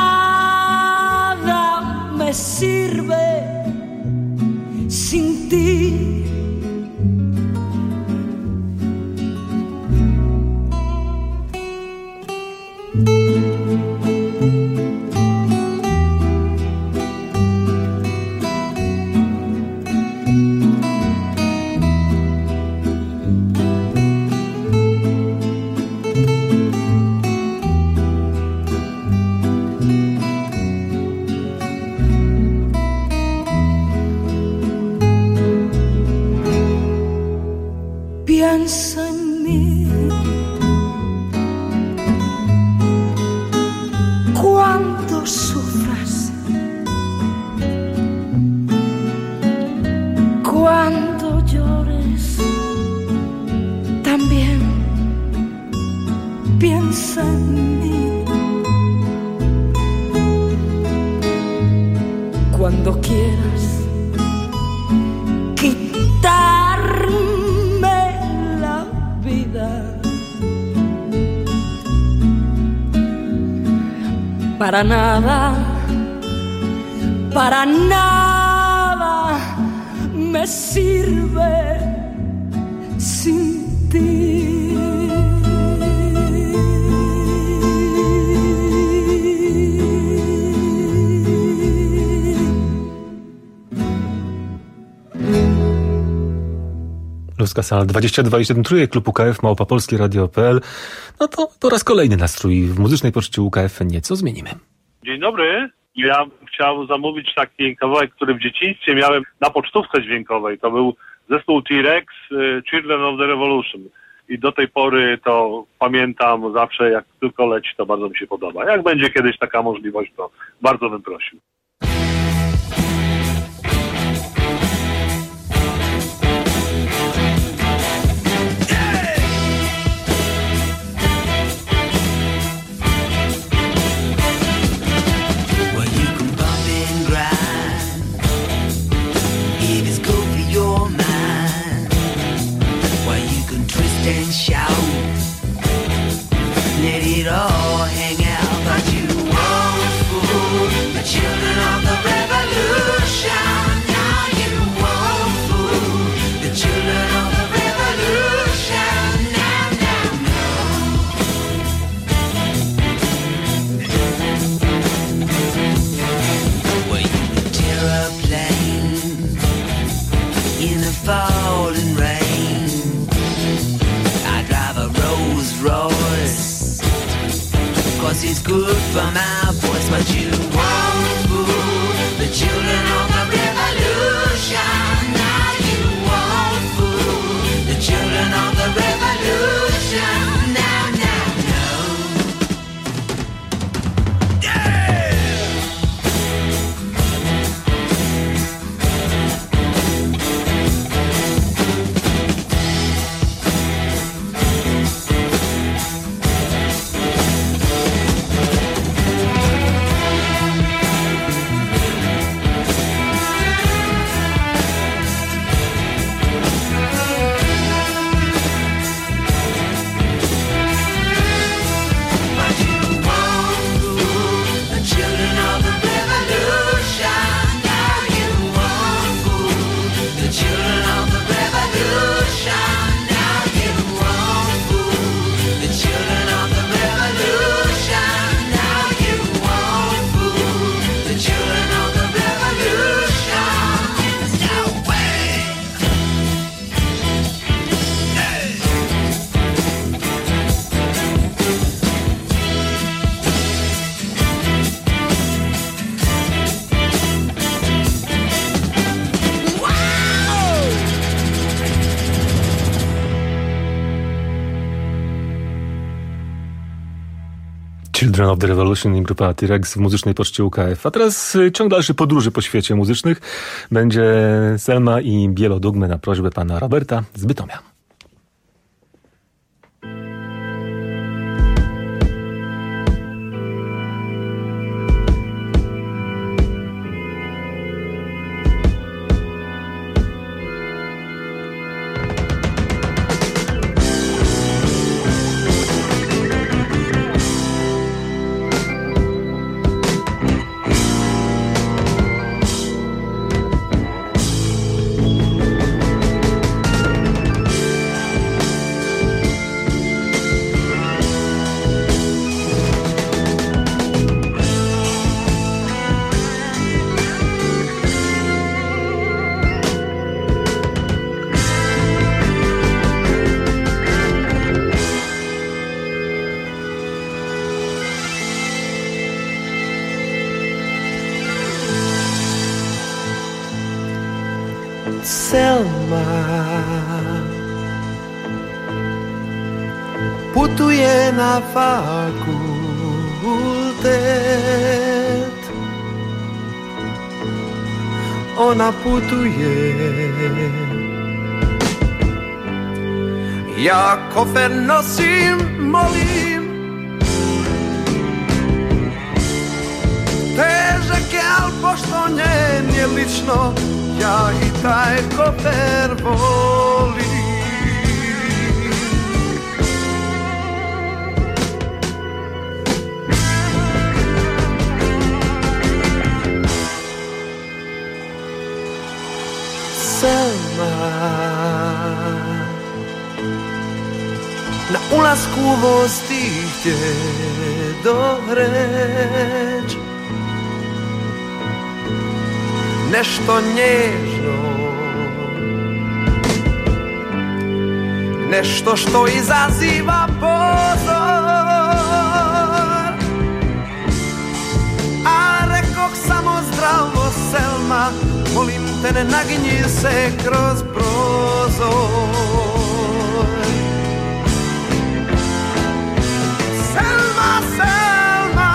nada me sirve sin ti. Piensa en mí cuando sufras, cuando llores también. Piensa en mí cuando quieras quitarme la vida. Para nada, para nada me sirve sin ti. Luz Casal, dwadzieścia dwa i siedem trójek, klub U K F, małpa polskie radio kropka p l. No to po raz kolejny nastrój w muzycznej poczcie U K F nieco zmienimy. Dzień dobry. Ja bym chciał zamówić taki kawałek, który w dzieciństwie miałem na pocztówce dźwiękowej. To był zespół T-Rex, y, Children of the Revolution. I do tej pory to pamiętam zawsze, jak tylko leci, to bardzo mi się podoba. Jak będzie kiedyś taka możliwość, to bardzo bym prosił. And shout, let it all hang out, but you won't fool the children of the revolution. Now you won't fool the children of the revolution. Now, now, no. Well, you can tear a plane in the falling rain. Royce, cause it's good for my voice, but you won't fool the children of the revolution. Now you won't fool the children of the revolution. Now, now, no. Yeah! Children of the Revolution i grupa T-Rex w muzycznej poczcie U K F. A teraz ciąg dalszy podróży po świecie muzycznych. Będzie Selma i Bielodugmy na prośbę pana Roberta z Bytomia. Selma putuje na fakultet. Ona putuje, ja kofer nosim, molim. Težak je, al pošto nje nije lično, ja i taj kofer volim. Selma, na ulasku voz ti htje dohreć nešto nježno, nešto što izaziva pozor. A rekoh samo zdravo, Selma, molim te ne naginji se kroz prozor. Selma, Selma,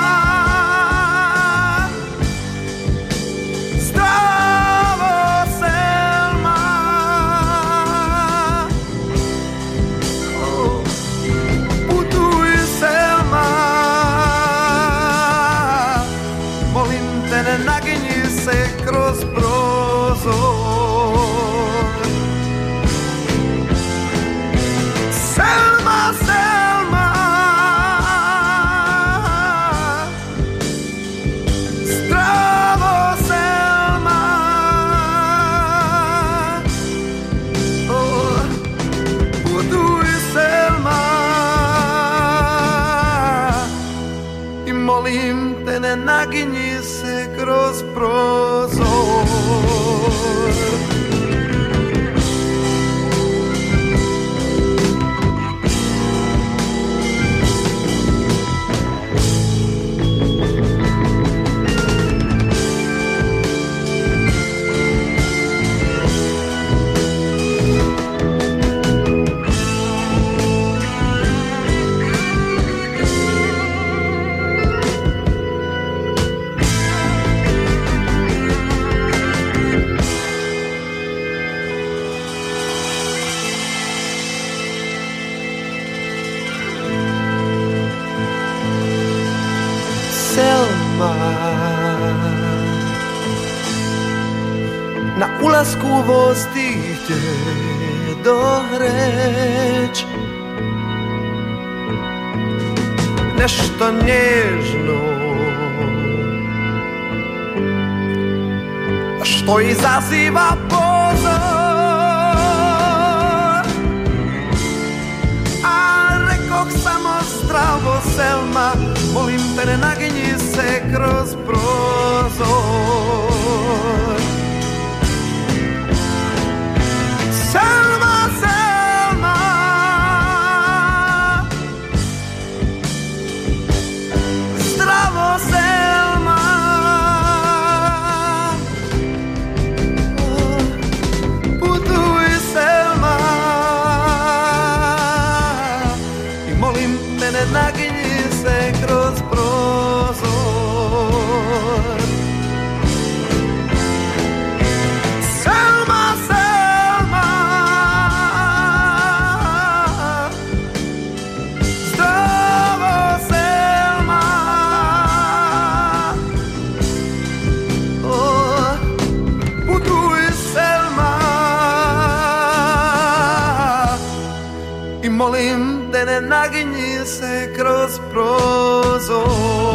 zdravo Selma, oh, putuj Selma, molim te ne naginji se kroz prozor. Selma, Selma, zdravo Selma, oh, putuj Selma i molim te ne naginji se kroz prozor. Selma, na ulasku voz ti htje doreć nešto nježno što izaziva pozor, a rekoh samo zdravo Selma, molim te ne naginji se kroz prozor. Selma, Selma, zdravo Selma, oh, putuj Selma i molim te ne naginji se kroz prozor. Selma, Selma, zdravo Selma, oh, putuj Selma i molim te ne naginji se kroz prozor.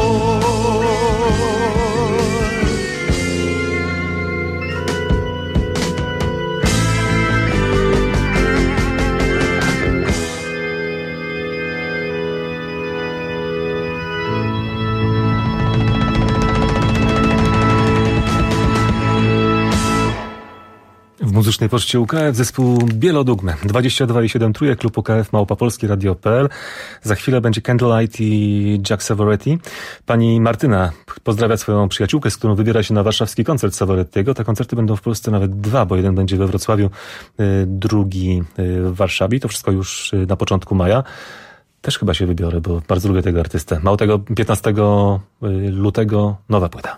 W muzycznej poczcie U K F zespół Bielodugmy. dwadzieścia dwa i siedem trójek, klub U K F, małopolskie radio kropka p l. Za chwilę będzie Candlelight i Jack Savoretti. Pani Martyna pozdrawia swoją przyjaciółkę, z którą wybiera się na warszawski koncert Savorettiego. Te koncerty będą w Polsce nawet dwa, bo jeden będzie we Wrocławiu, drugi w Warszawie. To wszystko już na początku maja. Też chyba się wybiorę, bo bardzo lubię tego artystę. Mało tego, piętnastego lutego nowa płyta.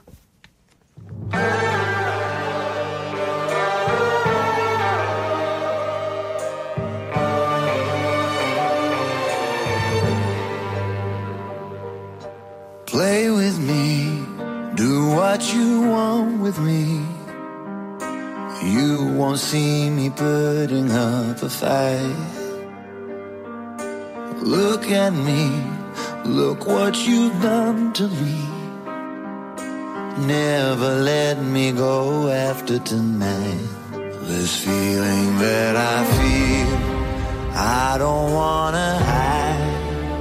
Play with me, do what you want with me. You won't see me putting up a fight. Look at me, look what you've done to me. Never let me go after tonight. This feeling that I feel, I don't wanna hide.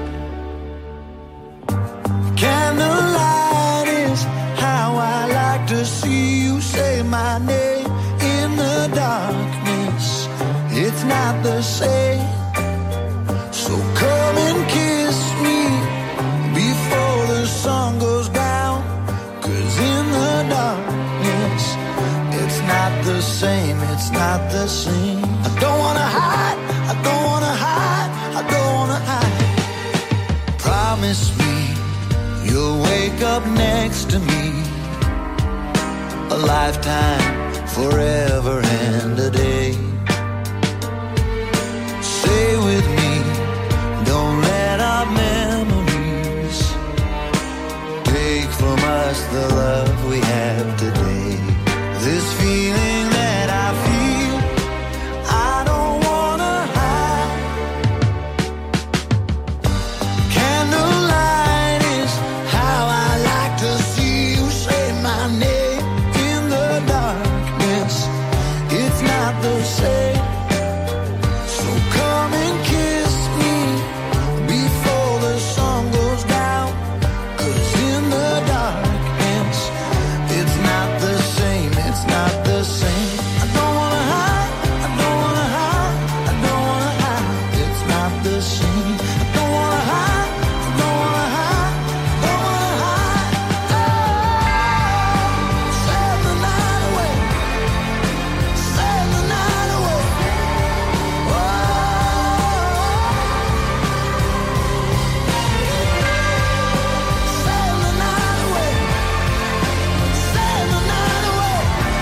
Candlelight is how I like to see you say my name in the darkness. It's not the same. So come and kiss me before the sun goes down. 'Cause in the darkness, it's not the same, it's not the same. I don't wanna hide, I don't wanna hide, I don't wanna hide. Promise me you'll wake up next to me, a lifetime, forever and a day. Stay with me, don't let our memories take from us the love we have today. This feeling that I feel, I don't wanna hide. Candlelight is how I like to see you say my name in the darkness. It's not the same. So come and kiss me before the sun goes down. 'Cause in the darkness, it's not the same, it's not the same. I don't wanna hide, I don't wanna hide, I don't wanna hide. It's not the same. I don't wanna hide, I don't wanna hide, don't wanna hide. Oh, sail the night away, sail the night away. Oh, sail the night away, sail the night away.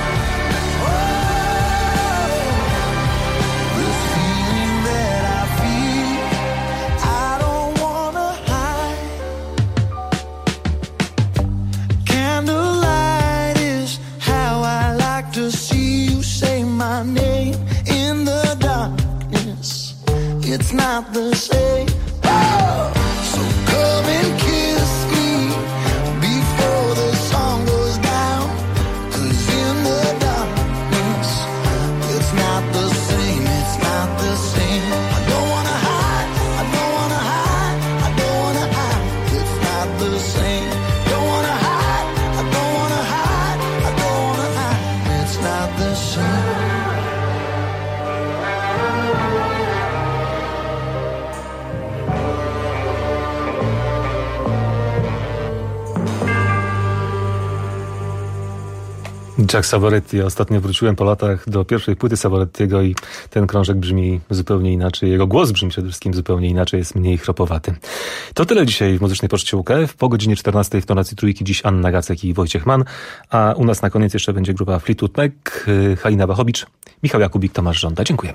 This feeling that I feel, I don't wanna hide. Candlelight is how I like to see you say my name in the darkness. It's not the same. Oh! So come and kiss me before the sun goes down. 'Cause in the darkness, it's not the same, it's not the same. I don't wanna hide, I don't wanna hide, I don't wanna hide. It's not the same. Don't wanna hide, I don't wanna hide, I don't wanna hide. It's not the same. Jack Savoretti. Ja ostatnio wróciłem po latach do pierwszej płyty Savorettiego i ten krążek brzmi zupełnie inaczej. Jego głos brzmi przede wszystkim zupełnie inaczej, jest mniej chropowaty. To tyle dzisiaj w Muzycznej Poczcie U K F. Po godzinie czternastej w tonacji trójki dziś Anna Gacek i Wojciech Mann, a u nas na koniec jeszcze będzie grupa Fleetwood Mac, Halina Wachowicz, Michał Jakubik, Tomasz Żąda. Dziękujemy.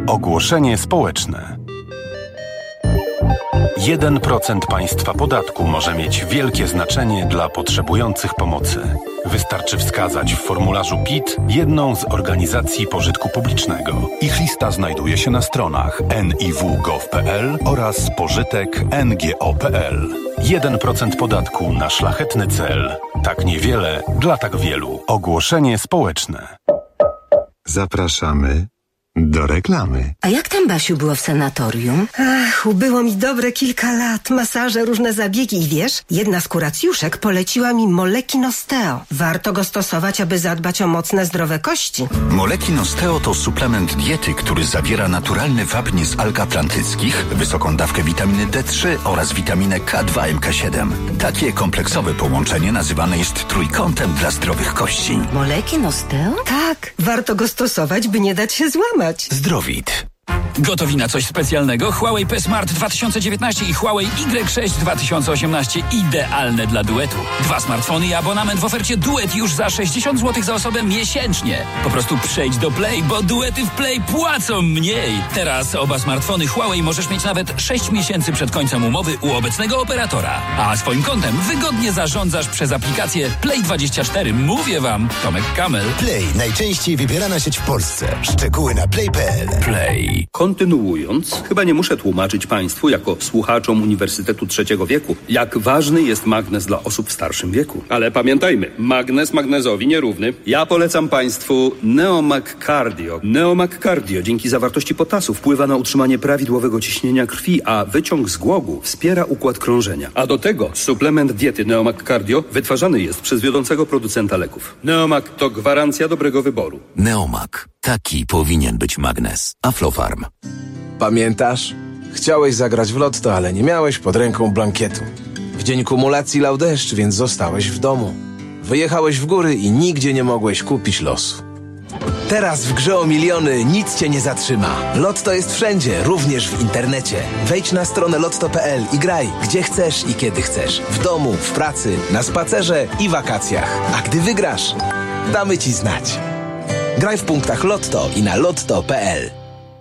Ogłoszenie społeczne. jeden procent państwa podatku może mieć wielkie znaczenie dla potrzebujących pomocy. Wystarczy wskazać w formularzu P I T jedną z organizacji pożytku publicznego. Ich lista znajduje się na stronach en i w kropka gov kropka p l oraz pożytek kropka n g o kropka p l. jeden procent podatku na szlachetny cel. Tak niewiele dla tak wielu. Ogłoszenie społeczne. Zapraszamy do reklamy. A jak tam, Basiu, było w sanatorium? Ach, ubyło mi dobre kilka lat. Masaże, różne zabiegi i wiesz, jedna z kuracjuszek poleciła mi Molekin Osteo. Warto go stosować, aby zadbać o mocne, zdrowe kości. Molekin Osteo to suplement diety, który zawiera naturalny wapń z alg atlantyckich, wysoką dawkę witaminy D trzy oraz witaminę K dwa M K siedem. Takie kompleksowe połączenie nazywane jest trójkątem dla zdrowych kości. Molekin Osteo? Tak, warto go stosować, by nie dać się złamać. Zdrowit. Gotowi na coś specjalnego? Huawei P Smart dwa tysiące dziewiętnaście i Huawei Y sześć dwa tysiące osiemnaście idealne dla duetu. Dwa smartfony i abonament w ofercie duet już za sześćdziesiąt złotych za osobę miesięcznie. Po prostu przejdź do Play, bo duety w Play płacą mniej. Teraz oba smartfony Huawei możesz mieć nawet sześć miesięcy przed końcem umowy u obecnego operatora. A swoim kontem wygodnie zarządzasz przez aplikację Play dwadzieścia cztery. Mówię wam, Tomek Kamel. Play, najczęściej wybierana sieć w Polsce. Szczegóły na play kropka p l. Play. Kontynuując, chyba nie muszę tłumaczyć Państwu, jako słuchaczom Uniwersytetu Trzeciego Wieku, jak ważny jest magnez dla osób w starszym wieku. Ale pamiętajmy, magnez magnezowi nierówny. Ja polecam Państwu Neomag Cardio. Neomag Cardio dzięki zawartości potasu wpływa na utrzymanie prawidłowego ciśnienia krwi, a wyciąg z głogu wspiera układ krążenia. A do tego suplement diety Neomag Cardio wytwarzany jest przez wiodącego producenta leków. Neomag to gwarancja dobrego wyboru. Neomag. Taki powinien być magnez. Aflofarm. Pamiętasz? Chciałeś zagrać w lotto, ale nie miałeś pod ręką blankietu. W dzień kumulacji lał deszcz, więc zostałeś w domu. Wyjechałeś w góry i nigdzie nie mogłeś kupić losu. Teraz w grze o miliony nic cię nie zatrzyma. Lotto jest wszędzie, również w internecie. Wejdź na stronę lotto kropka p l i graj, gdzie chcesz i kiedy chcesz. W domu, w pracy, na spacerze i wakacjach. A gdy wygrasz, damy ci znać. Graj w punktach Lotto i na lotto kropka p l.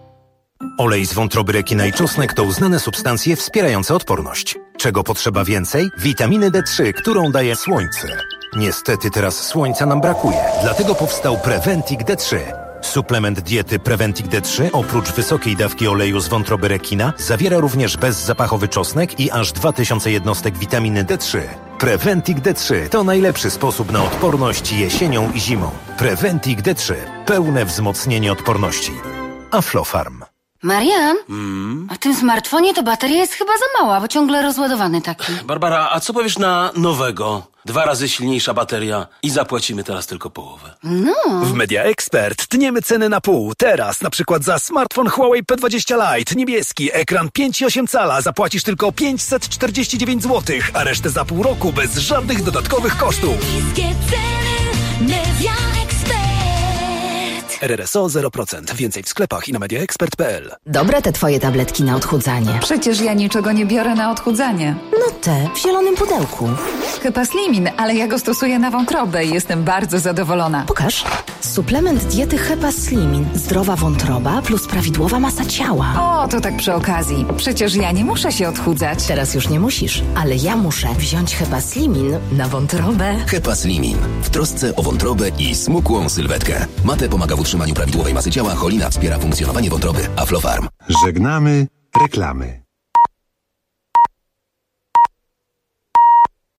Olej z wątroby rekina i czosnek to uznane substancje wspierające odporność. Czego potrzeba więcej? Witaminy D trzy, którą daje słońce. Niestety teraz słońca nam brakuje, dlatego powstał Preventic D trzy. Suplement diety Preventic D trzy oprócz wysokiej dawki oleju z wątroby rekina zawiera również bezzapachowy czosnek i aż dwa tysiące jednostek witaminy D trzy. Preventic D trzy to najlepszy sposób na odporność jesienią i zimą. Preventic D trzy. Pełne wzmocnienie odporności. Aflofarm. Marian, mm? a w tym smartfonie to bateria jest chyba za mała, bo ciągle rozładowany taki. Barbara, a co powiesz na nowego? Dwa razy silniejsza bateria i zapłacimy teraz tylko połowę. No. W Media Expert tniemy ceny na pół. Teraz na przykład za smartfon Huawei P dwadzieścia Lite niebieski, ekran pięć i osiem cala zapłacisz tylko pięćset czterdzieści dziewięć złotych, a resztę za pół roku bez żadnych dodatkowych kosztów. Niskie ceny, Media Expert. R R S O zero procent. Więcej w sklepach i na mediaexpert kropka p l. Dobre te twoje tabletki na odchudzanie. Przecież ja niczego nie biorę na odchudzanie. No te, w zielonym pudełku. Chyba Slimin, ale ja go stosuję na wątrobę i jestem bardzo zadowolona. Pokaż. Suplement diety Hepa Slimin. Zdrowa wątroba plus prawidłowa masa ciała. O, to tak przy okazji. Przecież ja nie muszę się odchudzać. Teraz już nie musisz, ale ja muszę wziąć Hepa Slimin na wątrobę. Hepa Slimin. W trosce o wątrobę i smukłą sylwetkę. Mate pomaga w utrzymaniu prawidłowej masy ciała, cholina wspiera funkcjonowanie wątroby. Aflofarm. Żegnamy reklamy.